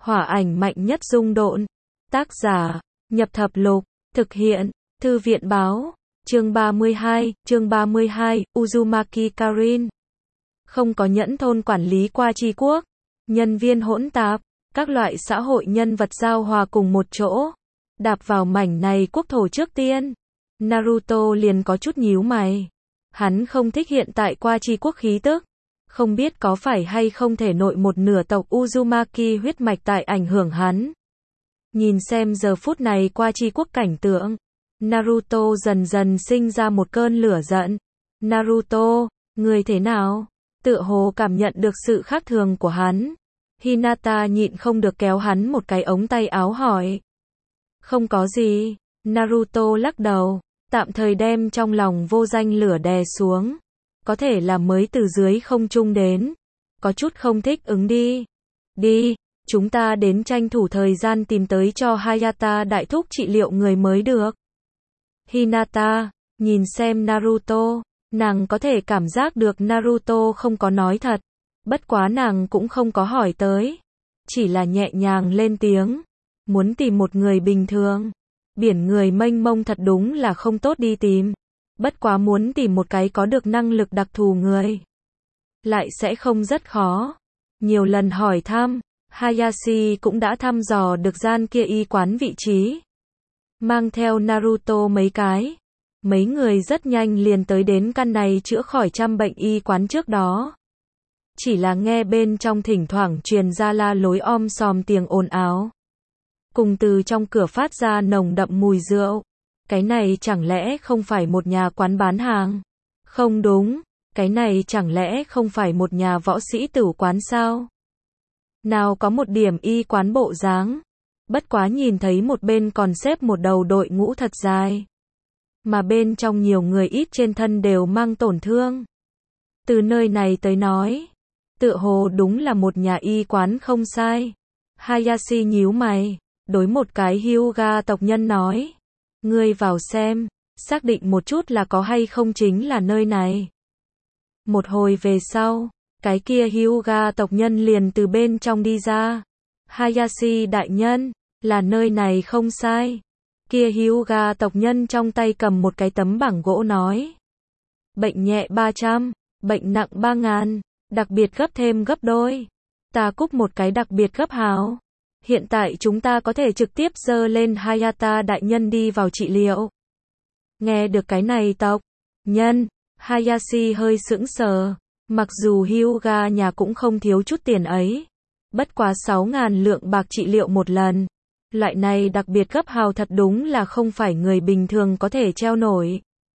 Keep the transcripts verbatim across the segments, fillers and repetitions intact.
Hỏa ảnh mạnh nhất dung độn. Tác giả, Nhập Thập Lục. Thực hiện, Thư viện báo. Chương ba mươi hai, chương ba mươi hai, Uzumaki Karin. Không có nhẫn thôn quản lý qua tri quốc. Nhân viên hỗn tạp, các loại xã hội nhân vật giao hòa cùng một chỗ. Đạp vào mảnh này quốc thổ trước tiên. Naruto liền có chút nhíu mày. Hắn không thích hiện tại qua tri quốc khí tức. Không biết có phải hay không thể nội một nửa tộc Uzumaki huyết mạch tại ảnh hưởng hắn. Nhìn xem giờ phút này qua tri quốc cảnh tượng. Naruto dần dần sinh ra một cơn lửa giận. Naruto, người thế nào? Tựa hồ cảm nhận được sự khác thường của hắn. Hinata nhịn không được kéo hắn một cái ống tay áo hỏi. Không có gì. Naruto lắc đầu, tạm thời đem trong lòng vô danh lửa đè xuống. Có thể là mới từ dưới không trung đến. Có chút không thích ứng đi. Đi, chúng ta đến tranh thủ thời gian tìm tới cho Hayata đại thúc trị liệu người mới được. Hinata, nhìn xem Naruto, nàng có thể cảm giác được Naruto không có nói thật. Bất quá nàng cũng không có hỏi tới. Chỉ là nhẹ nhàng lên tiếng. Muốn tìm một người bình thường. Biển người mênh mông thật đúng là không tốt đi tìm. Bất quá muốn tìm một cái có được năng lực đặc thù người. Lại sẽ không rất khó. Nhiều lần hỏi thăm, Hayashi cũng đã thăm dò được gian kia y quán vị trí. Mang theo Naruto mấy cái. Mấy người rất nhanh liền tới đến căn này chữa khỏi trăm bệnh y quán trước đó. Chỉ là nghe bên trong thỉnh thoảng truyền ra la lối om sòm tiếng ồn ào. Cùng từ trong cửa phát ra nồng đậm mùi rượu. Cái này chẳng lẽ không phải một nhà quán bán hàng? Không đúng, cái này chẳng lẽ không phải một nhà võ sĩ tửu quán sao? Nào có một điểm y quán bộ dáng. Bất quá nhìn thấy một bên còn xếp một đầu đội ngũ thật dài. Mà bên trong nhiều người ít trên thân đều mang tổn thương. Từ nơi này tới nói, tựa hồ đúng là một nhà y quán không sai. Hayashi nhíu mày, đối một cái Hyuga tộc nhân nói. Ngươi vào xem, xác định một chút là có hay không chính là nơi này. Một hồi về sau, cái kia Hyuga tộc nhân liền từ bên trong đi ra. Hayashi đại nhân, là nơi này không sai. Kia Hyuga tộc nhân trong tay cầm một cái tấm bảng gỗ nói. Bệnh nhẹ ba trăm, bệnh nặng ba ngàn, đặc biệt gấp thêm gấp đôi. Ta cúc một cái đặc biệt gấp hào. Hiện tại chúng ta có thể trực tiếp dơ lên Hayata đại nhân đi vào trị liệu. Nghe được cái này tộc nhân, Hayashi hơi sững sờ. Mặc dù Hyuga nhà cũng không thiếu chút tiền ấy. Bất quá sáu ngàn lượng bạc trị liệu một lần. Loại này đặc biệt gấp hào thật đúng là không phải người bình thường có thể treo nổi.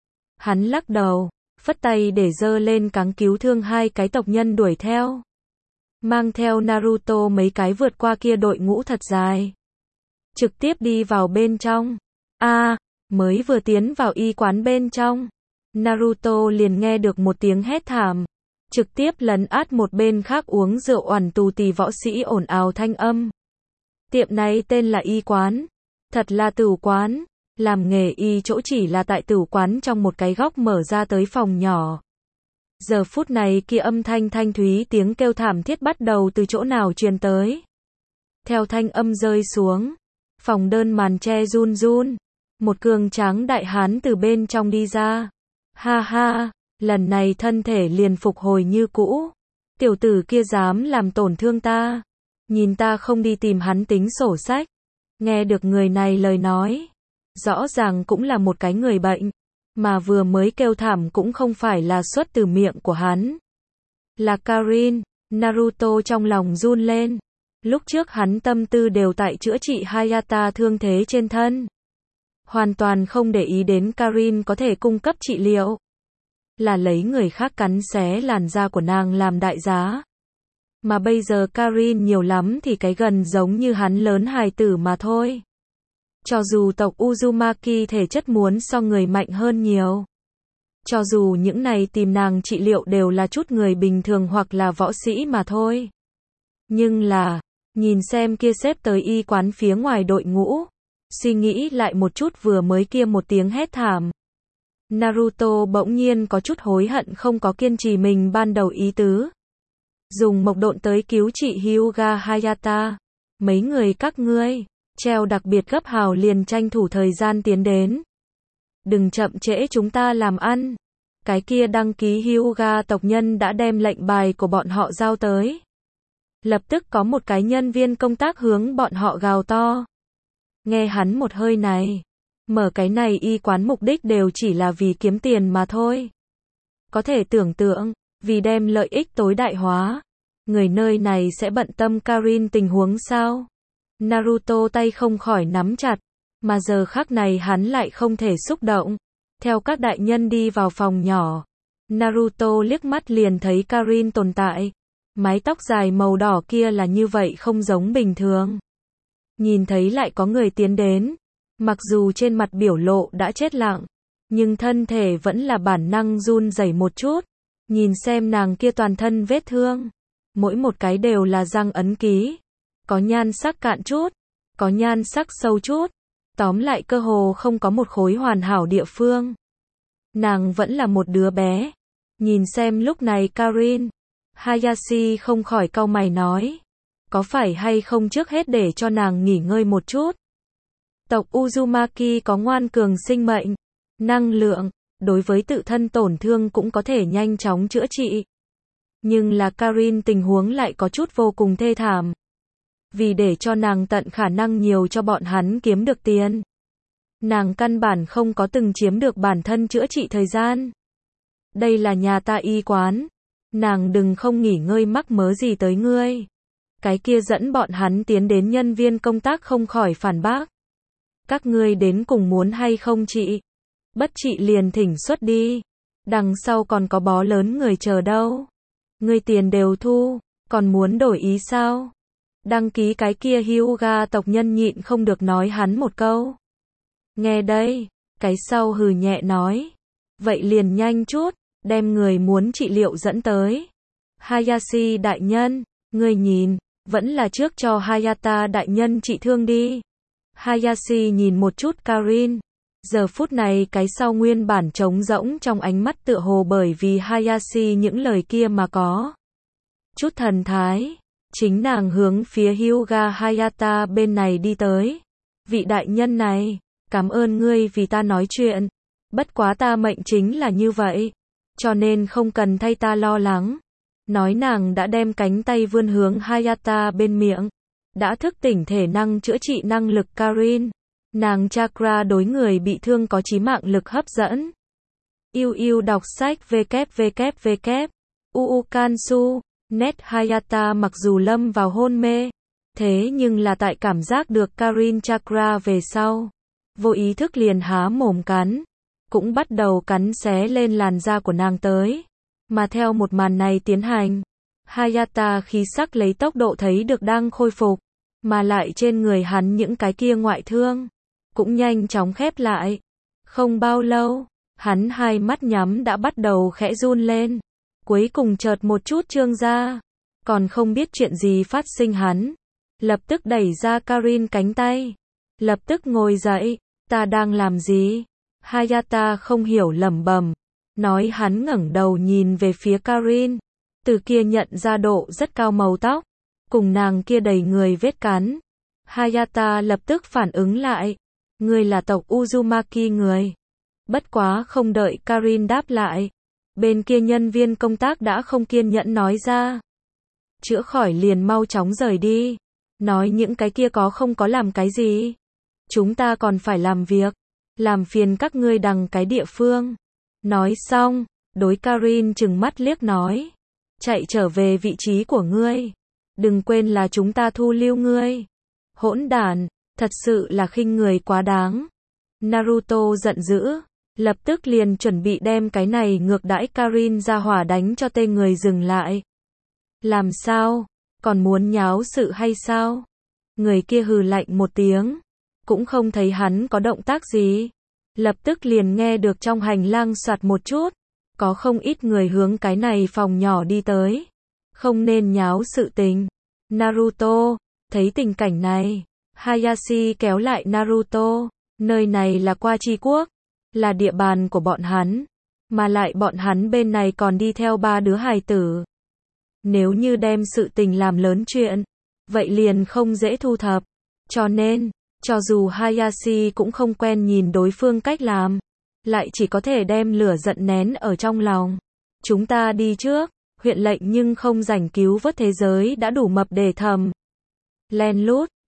Hắn lắc đầu, phất tay để dơ lên cáng cứu thương hai cái tộc nhân đuổi theo. Mang theo Naruto mấy cái vượt qua kia đội ngũ thật dài. Trực tiếp đi vào bên trong. A, à, mới vừa tiến vào y quán bên trong. Naruto liền nghe được một tiếng hét thảm. Trực tiếp lấn át một bên khác uống rượu oằn tù tì võ sĩ ồn ào thanh âm. Tiệm này tên là y quán. Thật là tửu quán. Làm nghề y chỗ chỉ là tại tửu quán trong một cái góc mở ra tới phòng nhỏ. Giờ phút này kia âm thanh thanh thúy tiếng kêu thảm thiết bắt đầu từ chỗ nào truyền tới. Theo thanh âm rơi xuống, phòng đơn màn che run run, một cường tráng đại hán từ bên trong đi ra. Ha ha, lần này thân thể liền phục hồi như cũ. Tiểu tử kia dám làm tổn thương ta. Nhìn ta không đi tìm hắn tính sổ sách. Nghe được người này lời nói, rõ ràng cũng là một cái người bệnh. Mà vừa mới kêu thảm cũng không phải là xuất từ miệng của hắn. Là Karin. Naruto trong lòng run lên. Lúc trước hắn tâm tư đều tại chữa trị Hayata thương thế trên thân. Hoàn toàn không để ý đến Karin có thể cung cấp trị liệu. Là lấy người khác cắn xé làn da của nàng làm đại giá. Mà bây giờ Karin nhiều lắm thì cái gần giống như hắn lớn hài tử mà thôi. Cho dù tộc Uzumaki thể chất muốn so người mạnh hơn nhiều. Cho dù những này tìm nàng trị liệu đều là chút người bình thường hoặc là võ sĩ mà thôi. Nhưng là, nhìn xem kia xếp tới y quán phía ngoài đội ngũ. Suy nghĩ lại một chút vừa mới kia một tiếng hét thảm. Naruto bỗng nhiên có chút hối hận không có kiên trì mình ban đầu ý tứ. Dùng mộc độn tới cứu trị Hyuga Hayata. Mấy người các ngươi, treo đặc biệt gấp hào liền tranh thủ thời gian tiến đến. Đừng chậm trễ chúng ta làm ăn. Cái kia đăng ký Hyuga tộc nhân đã đem lệnh bài của bọn họ giao tới. Lập tức có một cái nhân viên công tác hướng bọn họ gào to. Nghe hắn một hơi này. Mở cái này y quán mục đích đều chỉ là vì kiếm tiền mà thôi. Có thể tưởng tượng, vì đem lợi ích tối đại hóa. Người nơi này sẽ bận tâm Karin tình huống sao? Naruto tay không khỏi nắm chặt. Mà giờ khắc này hắn lại không thể xúc động. Theo các đại nhân đi vào phòng nhỏ. Naruto liếc mắt liền thấy Karin tồn tại. Mái tóc dài màu đỏ kia là như vậy không giống bình thường. Nhìn thấy lại có người tiến đến. Mặc dù trên mặt biểu lộ đã chết lặng. Nhưng thân thể vẫn là bản năng run rẩy một chút. Nhìn xem nàng kia toàn thân vết thương. Mỗi một cái đều là răng ấn ký. Có nhan sắc cạn chút. Có nhan sắc sâu chút. Tóm lại cơ hồ không có một khối hoàn hảo địa phương. Nàng vẫn là một đứa bé. Nhìn xem lúc này Karin. Hayashi không khỏi cau mày nói. Có phải hay không trước hết để cho nàng nghỉ ngơi một chút. Tộc Uzumaki có ngoan cường sinh mệnh. Năng lượng. Đối với tự thân tổn thương cũng có thể nhanh chóng chữa trị. Nhưng là Karin tình huống lại có chút vô cùng thê thảm. Vì để cho nàng tận khả năng nhiều cho bọn hắn kiếm được tiền. Nàng căn bản không có từng chiếm được bản thân chữa trị thời gian. Đây là nhà ta y quán. Nàng đừng không nghỉ ngơi mắc mớ gì tới ngươi. Cái kia dẫn bọn hắn tiến đến nhân viên công tác không khỏi phản bác. Các ngươi đến cùng muốn hay không trị? Bất trị liền thỉnh xuất đi. Đằng sau còn có bó lớn người chờ đâu. Ngươi tiền đều thu, còn muốn đổi ý sao? Đăng ký cái kia Hyuga tộc nhân nhịn không được nói hắn một câu. Nghe đây, cái sau hừ nhẹ nói. Vậy liền nhanh chút, đem người muốn trị liệu dẫn tới. Hayashi đại nhân, ngươi nhìn, vẫn là trước cho Hayata đại nhân trị thương đi. Hayashi nhìn một chút Karin. Giờ phút này cái sau nguyên bản trống rỗng trong ánh mắt tựa hồ bởi vì Hayashi những lời kia mà có chút thần thái. Chính nàng hướng phía Hyuga Hayata bên này đi tới. Vị đại nhân này, cảm ơn ngươi vì ta nói chuyện. Bất quá ta mệnh chính là như vậy. Cho nên không cần thay ta lo lắng. Nói nàng đã đem cánh tay vươn hướng Hayata bên miệng. Đã thức tỉnh thể năng chữa trị năng lực Karin. Nàng chakra đối người bị thương có chí mạng lực hấp dẫn. Yêu yêu đọc sách www. Uukansu. Net Hayata mặc dù lâm vào hôn mê. Thế nhưng là tại cảm giác được Karin chakra về sau. Vô ý thức liền há mồm cắn. Cũng bắt đầu cắn xé lên làn da của nàng tới. Mà theo một màn này tiến hành. Hayata khí sắc lấy tốc độ thấy được đang khôi phục. Mà lại trên người hắn những cái kia ngoại thương. Cũng nhanh chóng khép lại. Không bao lâu, hắn hai mắt nhắm đã bắt đầu khẽ run lên. Cuối cùng chợt một chút trương ra. Còn không biết chuyện gì phát sinh hắn. Lập tức đẩy ra Karin cánh tay. Lập tức ngồi dậy. Ta đang làm gì? Hayata không hiểu lẩm bẩm. Nói hắn ngẩng đầu nhìn về phía Karin. Từ kia nhận ra độ rất cao màu tóc. Cùng nàng kia đầy người vết cắn. Hayata lập tức phản ứng lại. Người là tộc Uzumaki người. Bất quá không đợi Karin đáp lại. Bên kia nhân viên công tác đã không kiên nhẫn nói ra. Chữa khỏi liền mau chóng rời đi. Nói những cái kia có không có làm cái gì. Chúng ta còn phải làm việc. Làm phiền các ngươi đằng cái địa phương. Nói xong, đối Karin trừng mắt liếc nói. Chạy trở về vị trí của ngươi. Đừng quên là chúng ta thu lưu ngươi. Hỗn đản, thật sự là khinh người quá đáng. Naruto giận dữ. Lập tức liền chuẩn bị đem cái này ngược đãi Karin ra hỏa đánh cho tên người dừng lại. Làm sao? Còn muốn nháo sự hay sao? Người kia hừ lạnh một tiếng. Cũng không thấy hắn có động tác gì. Lập tức liền nghe được trong hành lang soạt một chút. Có không ít người hướng cái này phòng nhỏ đi tới. Không nên nháo sự tình. Naruto, thấy tình cảnh này. Hayashi kéo lại Naruto. Nơi này là Qua Chi Quốc. Là địa bàn của bọn hắn. Mà lại bọn hắn bên này còn đi theo ba đứa hài tử. Nếu như đem sự tình làm lớn chuyện. vậy liền không dễ thu thập. Cho nên, cho dù Hayashi cũng không quen nhìn đối phương cách làm, lại chỉ có thể đem lửa giận nén ở trong lòng. Chúng ta đi trước, huyện lệnh nhưng không rảnh cứu vớt thế giới đã đủ mập để thầm. Len lút,